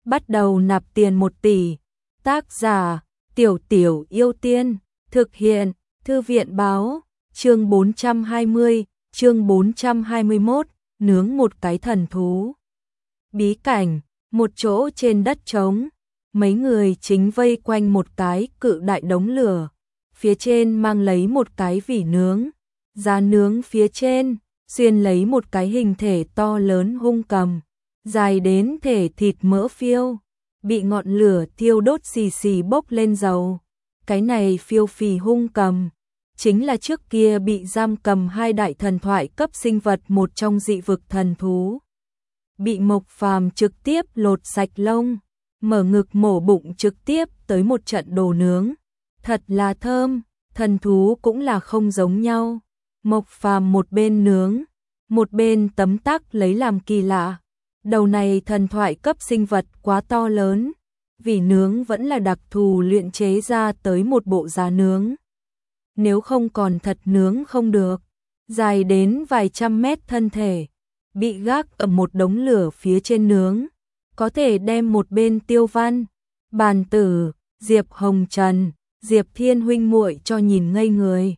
bắt đầu nạp tiền 1 tỷ. Tác giả, Tiểu Tiểu Yêu Tiên, thực hiện, Thư viện báo, chương 420, chương 421, nướng một cái thần thú. Bí cảnh, một chỗ trên đất trống, mấy người chính vây quanh một cái cự đại đống lửa, phía trên mang lấy một cái vỉ nướng, giá nướng phía trên, xuyên lấy một cái hình thể to lớn hung cầm, dài đến thể thịt mỡ phiêu, bị ngọn lửa thiêu đốt xì xì bốc lên dầu. Cái này phiêu phì hung cầm, chính là trước kia bị giam cầm 2 đại thần thoại cấp sinh vật một trong dị vực thần thú. Bị Mộc Phàm trực tiếp lột sạch lông, mở ngực mổ bụng trực tiếp tới một trận đồ nướng. Thật là thơm, thần thú cũng là không giống nhau. Mộc Phàm một bên nướng, một bên tấm tắc lấy làm kỳ lạ. Đầu này thần thoại cấp sinh vật quá to lớn, vì nướng vẫn là đặc thù luyện chế ra tới một bộ giá nướng. Nếu không còn thật nướng không được, dài đến vài trăm mét thân thể, bị gác ở một đống lửa phía trên nướng, có thể đem một bên Tiêu Văn, Bàn Tử, Diệp Hồng Trần, Diệp Thiên huynh muội cho nhìn ngây người.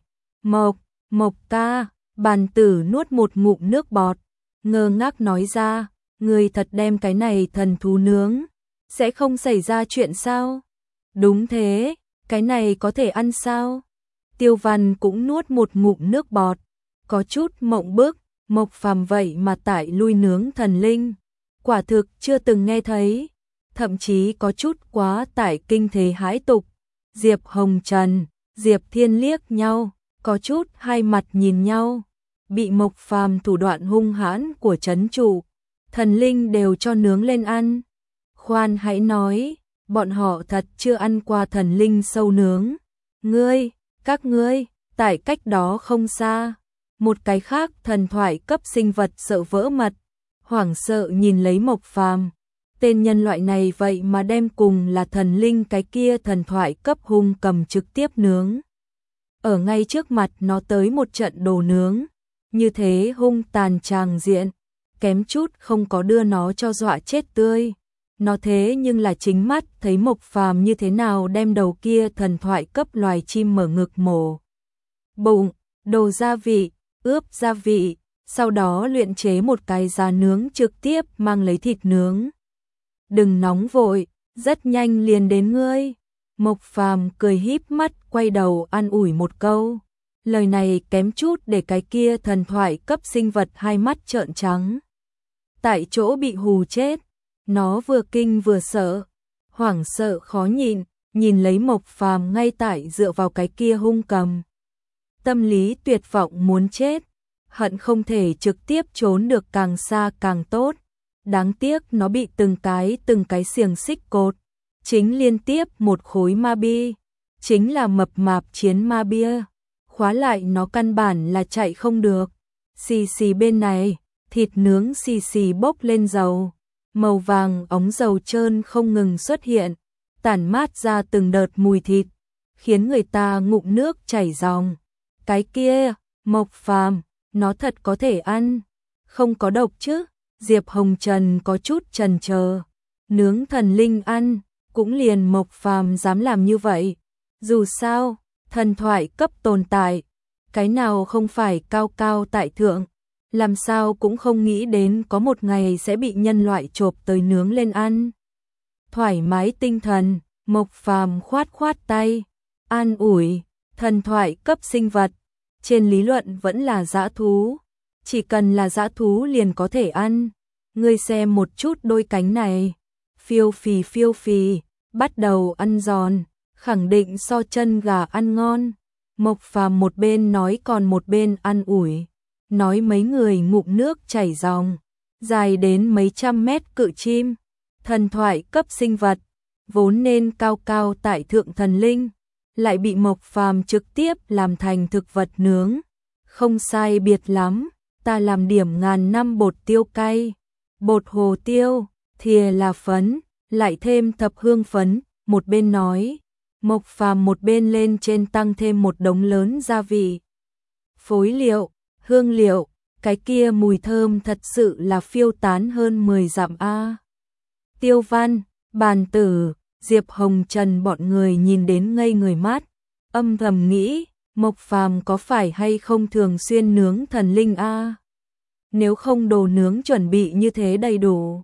Mộc ca, Bàn Tử nuốt một ngụm nước bọt, ngơ ngác nói ra, người thật đem cái này thần thú nướng, sẽ không xảy ra chuyện sao? Đúng thế, cái này có thể ăn sao? Tiêu Văn cũng nuốt một ngụm nước bọt, có chút mộng bức, Mộc Phàm vậy mà tại lui nướng thần linh, quả thực chưa từng nghe thấy, thậm chí có chút quá tải kinh thế hãi tục. Diệp Hồng Trần, Diệp Thiên liếc nhau, có chút hai mặt nhìn nhau, bị Mộc Phàm thủ đoạn hung hãn của trấn trụ, thần linh đều cho nướng lên ăn. Khoan hãy nói, bọn họ thật chưa ăn qua thần linh sâu nướng. Các ngươi, tại cách đó không xa, một cái khác thần thoại cấp sinh vật sợ vỡ mật, hoảng sợ nhìn lấy Mộc Phàm. Tên nhân loại này vậy mà đem cùng là thần linh cái kia thần thoại cấp hung cầm trực tiếp nướng. Ở ngay trước mặt nó tới một trận đồ nướng, như thế hung tàn tràng diện, kém chút không có đưa nó cho dọa chết tươi. Nó thế nhưng là chính mắt thấy Mộc Phàm như thế nào đem đầu kia thần thoại cấp loài chim mở ngực mổ bụng, đồ gia vị, ướp gia vị, sau đó luyện chế một cái giá nướng trực tiếp mang lấy thịt nướng. Đừng nóng vội, rất nhanh liền đến ngươi. Mộc Phàm cười híp mắt quay đầu an ủi một câu. Lời này kém chút để cái kia thần thoại cấp sinh vật hai mắt trợn trắng. Tại chỗ bị hù chết, nó vừa kinh vừa sợ, hoảng sợ khó nhịn, nhìn lấy Mộc Phàm ngay tại dựa vào cái kia hung cầm. Tâm lý tuyệt vọng muốn chết, hận không thể trực tiếp trốn được càng xa càng tốt. Đáng tiếc nó bị từng cái xiềng xích cột, chính liên tiếp một khối ma bi, chính là mập mạp chiến ma bia, khóa lại nó căn bản là chạy không được. Xì xì bên này, thịt nướng xì xì bốc lên dầu, màu vàng óng dầu trơn không ngừng xuất hiện, tản mát ra từng đợt mùi thịt, khiến người ta ngụm nước chảy ròng. Cái kia, Mộc Phàm, nó thật có thể ăn, không có độc chứ? Diệp Hồng Trần có chút chần chờ, nướng thần linh ăn, cũng liền Mộc Phàm dám làm như vậy. Dù sao, thần thoại cấp tồn tại, cái nào không phải cao cao tại thượng, làm sao cũng không nghĩ đến có một ngày sẽ bị nhân loại chộp tới nướng lên ăn. Thoải mái tinh thần, Mộc Phàm khoát tay, an ủi, thần thoại cấp sinh vật, trên lý luận vẫn là dã thú, chỉ cần là dã thú liền có thể ăn. Ngươi xem một chút đôi cánh này, phiêu phì, bắt đầu ăn giòn, khẳng định so chân gà ăn ngon. Mộc Phàm một bên nói còn một bên an ủi, nói mấy người ngụm nước chảy ròng, dài đến mấy trăm mét cự chim, thần thoại cấp sinh vật, vốn nên cao cao tại thượng thần linh, lại bị Mộc Phàm trực tiếp làm thành thực vật nướng. Không sai biệt lắm, ta làm điểm ngàn năm bột tiêu cay, bột hồ tiêu, thìa là phấn, lại thêm thập hương phấn, một bên nói, Mộc Phàm một bên lên trên tăng thêm một đống lớn gia vị, phối liệu, hương liệu, cái kia mùi thơm thật sự là phiêu tán hơn 10 dặm a. Tiêu Văn, Bàn tử, Diệp Hồng Trần bọn người nhìn đến ngây người mắt, âm thầm nghĩ, Mộc Phàm có phải hay không thường xuyên nướng thần linh a? Nếu không đồ nướng chuẩn bị như thế đầy đủ.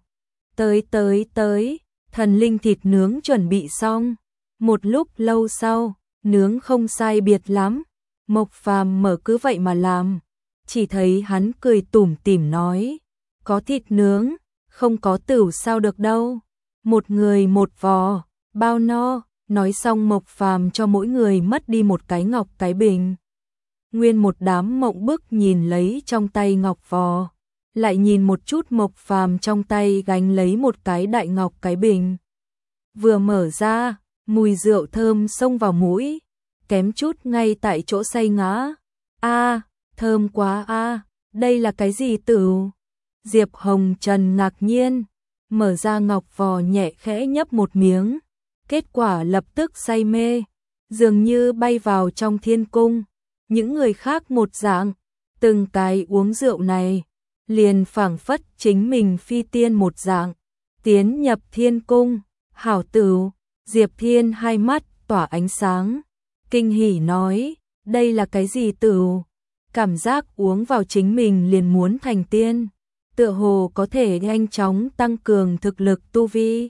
Tới, thần linh thịt nướng chuẩn bị xong. Một lúc lâu sau, nướng không sai biệt lắm. Mộc Phàm mở cứ vậy mà làm. Chỉ thấy hắn cười tủm tỉm nói, có thịt nướng, không có tửu sao được đâu. Một người một vò, bao no. Nói xong Mộc Phàm cho mỗi người mất đi một cái ngọc cái bình. Nguyên một đám mộng bức nhìn lấy trong tay ngọc vò, lại nhìn một chút Mộc Phàm trong tay gánh lấy một cái đại ngọc cái bình. Vừa mở ra, mùi rượu thơm xông vào mũi, kém chút ngay tại chỗ say ngã. A, thơm quá a, đây là cái gì tửu? Diệp Hồng Trần ngạc nhiên, mở ra ngọc vò nhẹ khẽ nhấp một miếng, kết quả lập tức say mê, dường như bay vào trong thiên cung. Những người khác một dạng, từng cái uống rượu này, liền phảng phất chính mình phi tiên một dạng, tiến nhập thiên cung. Hảo tửu, Diệp Thiên hai mắt tỏa ánh sáng, kinh hỉ nói, đây là cái gì tửu? Cảm giác uống vào chính mình liền muốn thành tiên, tựa hồ có thể nhanh chóng tăng cường thực lực tu vi.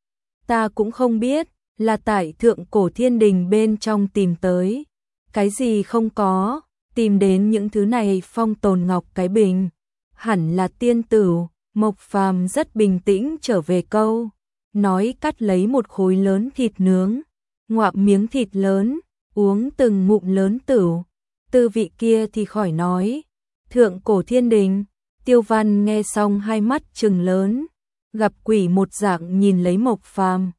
Ta cũng không biết, là tại Thượng Cổ Thiên Đình bên trong tìm tới, cái gì không có, tìm đến những thứ này phong tồn ngọc cái bình, hẳn là tiên tửu. Mộc Phàm rất bình tĩnh trở về câu, nói cắt lấy một khối lớn thịt nướng, ngoạm miếng thịt lớn, uống từng ngụm lớn tửu, tư vị kia thì khỏi nói. Thượng Cổ Thiên Đình, Tiêu Văn nghe xong hai mắt trừng lớn, gặp quỷ một dạng nhìn lấy Mộc Phàm,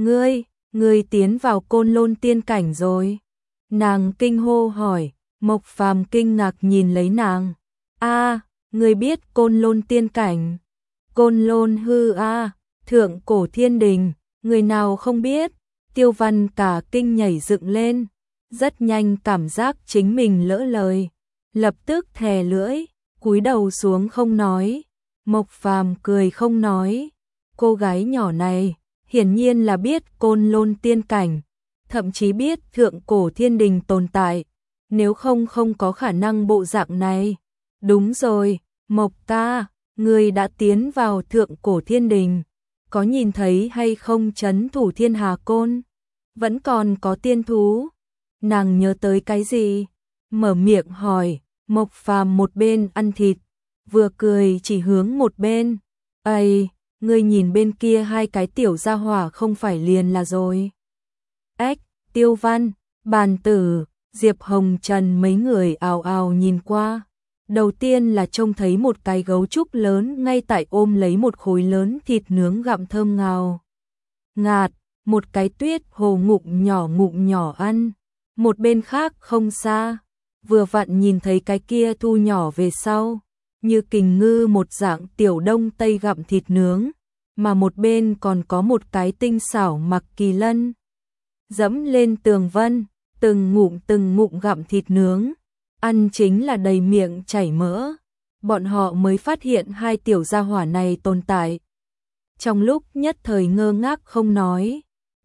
ngươi tiến vào Côn Lôn tiên cảnh rồi. Nàng kinh hô hỏi, Mộc Phàm kinh ngạc nhìn lấy nàng, a, ngươi biết Côn Lôn tiên cảnh? Côn Lôn hư a, Thượng Cổ Thiên Đình, người nào không biết? Tiêu Văn cả kinh nhảy dựng lên, rất nhanh cảm giác chính mình lỡ lời, lập tức thè lưỡi, cúi đầu xuống không nói. Mộc Phàm cười không nói, cô gái nhỏ này hiển nhiên là biết Côn Lôn tiên cảnh, thậm chí biết Thượng Cổ Thiên Đình tồn tại, nếu không có khả năng bộ dạng này. Đúng rồi, Mộc ca, ngươi đã tiến vào Thượng Cổ Thiên Đình, có nhìn thấy hay không trấn thủ Thiên Hà Côn? Vẫn còn có tiên thú? Nàng nhớ tới cái gì? Mở miệng hỏi. Mộc Phàm một bên ăn thịt, vừa cười chỉ hướng một bên. Ây, ngươi nhìn bên kia hai cái tiểu gia hỏa không phải liền là rồi. Ếch, Tiêu Văn, Bàn Tử, Diệp Hồng Trần mấy người ào ào nhìn qua. Đầu tiên là trông thấy một cái gấu trúc lớn ngay tại ôm lấy một khối lớn thịt nướng gặm thơm ngào ngạt, một cái Tuyết Hồ ngụm nhỏ ăn. Một bên khác không xa, vừa vặn nhìn thấy cái kia thu nhỏ về sau, như kình ngư một dạng tiểu đông tây gặm thịt nướng, mà một bên còn có một cái tinh xảo Mặc Kỳ Lân. Dẫm lên tường vân, từng ngụm gặm thịt nướng, ăn chính là đầy miệng chảy mỡ. Bọn họ mới phát hiện hai tiểu gia hỏa này tồn tại. Trong lúc nhất thời ngơ ngác không nói,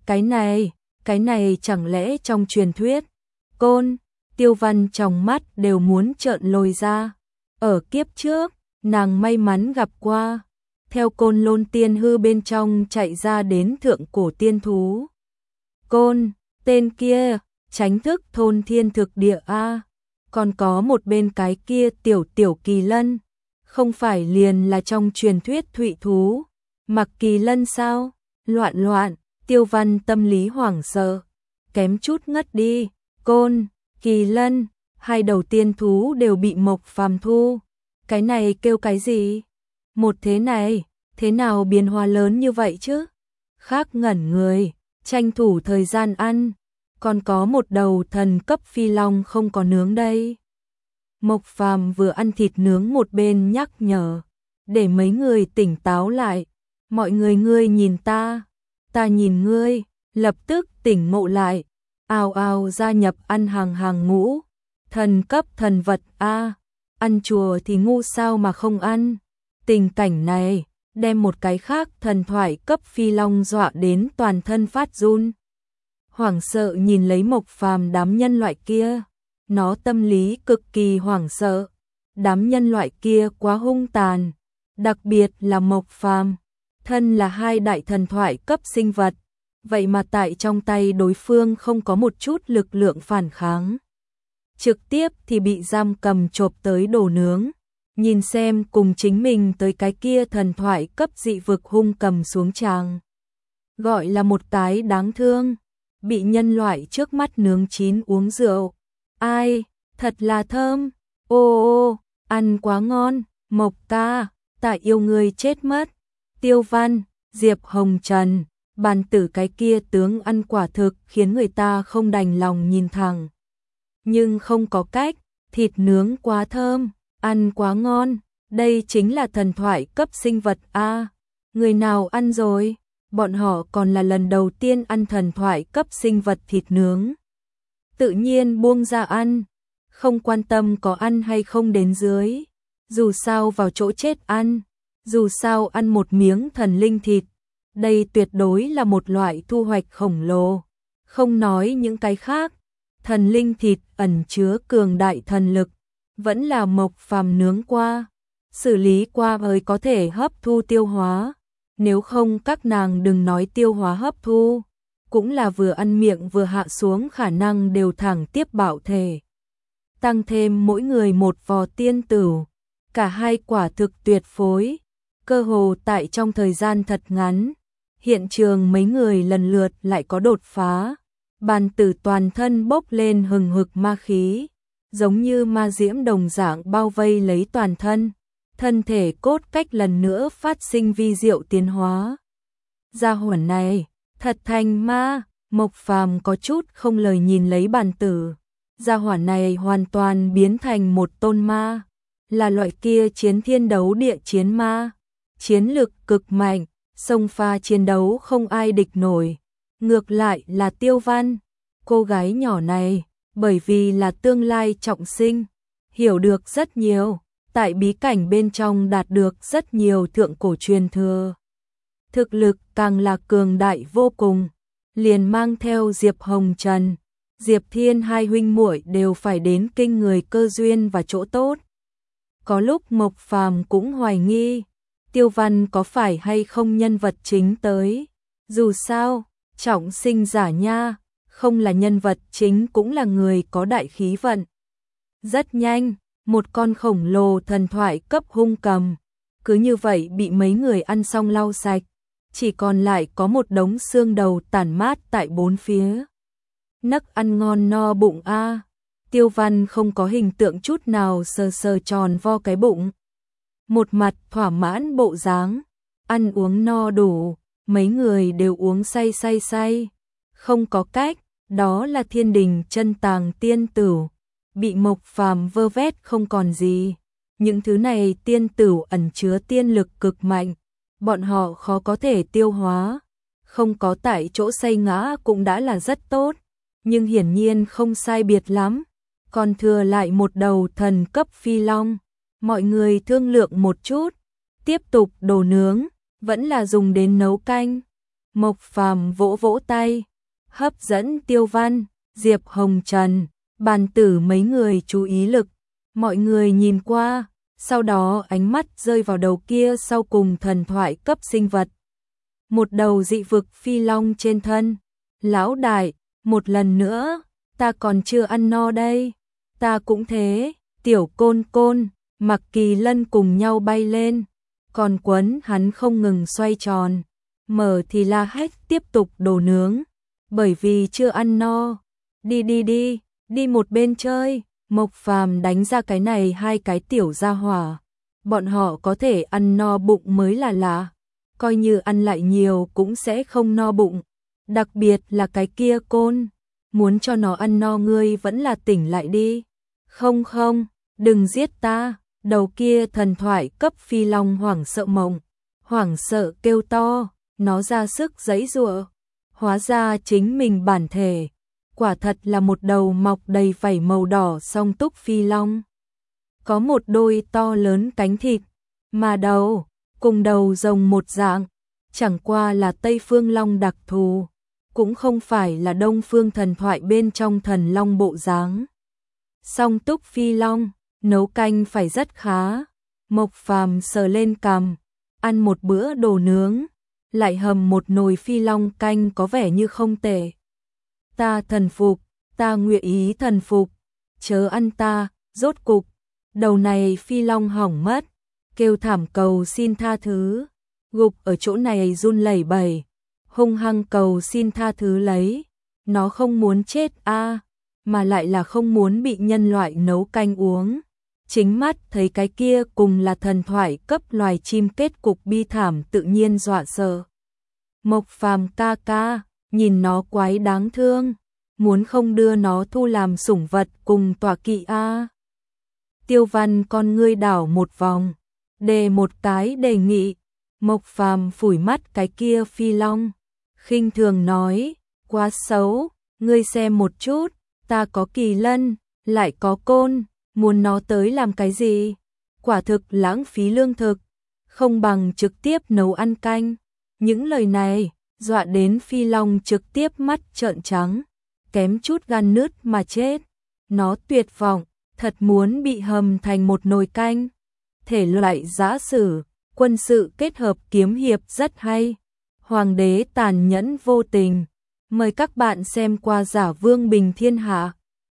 cái này chẳng lẽ trong truyền thuyết, Côn, Tiêu Văn trong mắt đều muốn trợn lồi ra. Ở kiếp trước, nàng may mắn gặp qua, theo Côn Lôn tiên hư bên trong chạy ra đến Thượng Cổ tiên thú. Côn, tên kia, tránh thức thôn thiên thực địa a. Còn có một bên cái kia tiểu Kỳ Lân, không phải liền là trong truyền thuyết thụy thú, Mặc Kỳ Lân sao? Loạn, Tiêu Văn tâm lý hoảng sợ, kém chút ngất đi. Côn, Kỳ Lân, hai đầu tiên thú đều bị Mộc Phàm thu. Cái này kêu cái gì? Một thế này, thế nào biến hóa lớn như vậy chứ? Khác ngẩn người, tranh thủ thời gian ăn, còn có một đầu thần cấp phi long không có nướng đây. Mộc Phàm vừa ăn thịt nướng một bên nhắc nhở, để mấy người tỉnh táo lại. Mọi người ngươi nhìn ta nhìn ngươi, lập tức tỉnh ngộ lại, ào ào gia nhập ăn hàng ngũ. Thần cấp thần vật a, ăn chùa thì ngu sao mà không ăn. Tình cảnh này, đem một cái khác thần thoại cấp phi long dọa đến toàn thân phát run. Hoảng sợ nhìn lấy Mộc Phàm đám nhân loại kia, nó tâm lý cực kỳ hoảng sợ. Đám nhân loại kia quá hung tàn, đặc biệt là Mộc Phàm, thân là hai đại thần thoại cấp sinh vật, vậy mà tại trong tay đối phương không có một chút lực lượng phản kháng. Trực tiếp thì bị giam cầm chộp tới đồ nướng, nhìn xem cùng chính mình tới cái kia thần thoại cấp dị vực hung cầm xuống tràng. Gọi là một cái đáng thương, bị nhân loại trước mắt nướng chín uống rượu. Ai, thật là thơm, ô ô, ăn quá ngon, Mộc ca, ta yêu người chết mất. Tiêu Văn, Diệp Hồng Trần, bàn tử cái kia tướng ăn quả thực khiến người ta không đành lòng nhìn thẳng. Nhưng không có cách, thịt nướng quá thơm, ăn quá ngon, đây chính là thần thoại cấp sinh vật a. Người nào ăn rồi? Bọn họ còn là lần đầu tiên ăn thần thoại cấp sinh vật thịt nướng. Tự nhiên buông ra ăn, không quan tâm có ăn hay không đến dưới. Dù sao vào chỗ chết ăn, dù sao ăn một miếng thần linh thịt, đây tuyệt đối là một loại thu hoạch khổng lồ. Không nói những cái khác, thần linh thịt ẩn chứa cường đại thần lực, vẫn là Mộc Phàm nướng qua, xử lý qua mới có thể hấp thu tiêu hóa. Nếu không các nàng đừng nói tiêu hóa hấp thu, cũng là vừa ăn miệng vừa hạ xuống khả năng đều thẳng tiếp bạo thể. Tăng thêm mỗi người một vò tiên tửu, cả hai quả thực tuyệt phối, cơ hồ tại trong thời gian thật ngắn, hiện trường mấy người lần lượt lại có đột phá. Bàn tử toàn thân bốc lên hừng hực ma khí, giống như ma diễm đồng dạng bao vây lấy toàn thân. Thân thể cốt cách lần nữa phát sinh vi diệu tiến hóa. Gia hỏa này, thật thành ma, Mộc Phàm có chút không lời nhìn lấy bàn tử. Gia hỏa này hoàn toàn biến thành một tôn ma, là loại kia chiến thiên đấu địa chiến ma, chiến lực cực mạnh, xông pha chiến đấu không ai địch nổi. Ngược lại là Tiêu Văn, cô gái nhỏ này, bởi vì là tương lai trọng sinh, hiểu được rất nhiều. Tại bí cảnh bên trong đạt được rất nhiều thượng cổ truyền thừa. Thực lực càng là cường đại vô cùng, liền mang theo Diệp Hồng Trần, Diệp Thiên hai huynh muội đều phải đến kinh người cơ duyên và chỗ tốt. Có lúc Mộc Phàm cũng hoài nghi, Tiêu Văn có phải hay không nhân vật chính tới. Dù sao, trọng sinh giả nha, không là nhân vật chính cũng là người có đại khí vận. Rất nhanh, một con khổng lồ thần thoại cấp hung cầm, cứ như vậy bị mấy người ăn xong lau sạch, chỉ còn lại có một đống xương đầu tản mát tại bốn phía. Nấc ăn ngon no bụng a. Tiêu Văn không có hình tượng chút nào sờ sờ tròn vo cái bụng. Một mặt thỏa mãn bộ dáng, ăn uống no đủ, mấy người đều uống say say say. Không có cách, đó là thiên đình chân tàng tiên tửu. Bị Mộc Phàm vơ vét không còn gì. Những thứ này tiên tửu ẩn chứa tiên lực cực mạnh, bọn họ khó có thể tiêu hóa. Không có tại chỗ say ngã cũng đã là rất tốt, nhưng hiển nhiên không sai biệt lắm. Còn thừa lại một đầu thần cấp phi long. Mọi người thương lượng một chút, tiếp tục đồ nướng, vẫn là dùng đến nấu canh. Mộc Phàm vỗ vỗ tay, hấp dẫn Tiêu Văn, Diệp Hồng Trần, bàn tử mấy người chú ý lực. Mọi người nhìn qua, sau đó ánh mắt rơi vào đầu kia sau cùng thần thoại cấp sinh vật. Một đầu dị vực phi long trên thân. Lão đại, một lần nữa, ta còn chưa ăn no đây. Ta cũng thế. Tiểu Côn Côn, Mặc Kỳ Lân cùng nhau bay lên, còn quấn hắn không ngừng xoay tròn. Mở thì la hét tiếp tục đồ nướng, bởi vì chưa ăn no. Đi đi đi, đi một bên chơi. Mộc Phàm đánh ra cái này hai cái tiểu gia hỏa. Bọn họ có thể ăn no bụng mới là lạ, coi như ăn lại nhiều cũng sẽ không no bụng. Đặc biệt là cái kia côn, muốn cho nó ăn no ngươi vẫn là tỉnh lại đi. Không không, đừng giết ta. Đầu kia thần thoại cấp phi long hoảng sợ mộng, hoảng sợ kêu to, nó ra sức giãy giụa. Hóa ra chính mình bản thể, quả thật là một đầu mọc đầy vảy màu đỏ song túc phi long. Có một đôi to lớn cánh thịt, mà đầu cùng đầu rồng một dạng, chẳng qua là Tây Phương Long đặc thù, cũng không phải là Đông Phương thần thoại bên trong thần long bộ dáng. Song túc phi long, nấu canh phải rất khá. Mộc Phàm sờ lên cằm, ăn một bữa đồ nướng, lại hầm một nồi phi long canh có vẻ như không tệ. Ta thần phục, ta nguyện ý thần phục, chớ ăn ta, rốt cục, đầu này phi long hỏng mất, kêu thảm cầu xin tha thứ, gục ở chỗ này run lẩy bẩy, hung hăng cầu xin tha thứ lấy, nó không muốn chết a, mà lại là không muốn bị nhân loại nấu canh uống. Chính mắt thấy cái kia cùng là thần thoại cấp loài chim kết cục bi thảm tự nhiên dọa sợ. Mộc Phàm ca ca, nhìn nó quái đáng thương, muốn không đưa nó thu làm sủng vật cùng tọa kỵ a. Tiêu Văn con ngươi đảo một vòng, đề một cái đề nghị. Mộc Phàm phủi mắt cái kia phi long, khinh thường nói, quá xấu, ngươi xem một chút, ta có kỳ lân, lại có côn, muốn nó tới làm cái gì? Quả thực lãng phí lương thực, không bằng trực tiếp nấu ăn canh. Những lời này, dọa đến phi long trực tiếp mắt trợn trắng, kém chút gan nứt mà chết. Nó tuyệt vọng, thật muốn bị hầm thành một nồi canh. Thể loại giã sử, quân sự kết hợp kiếm hiệp rất hay. Hoàng đế tàn nhẫn vô tình. Mời các bạn xem qua Giả Vương Bình Thiên Hạ.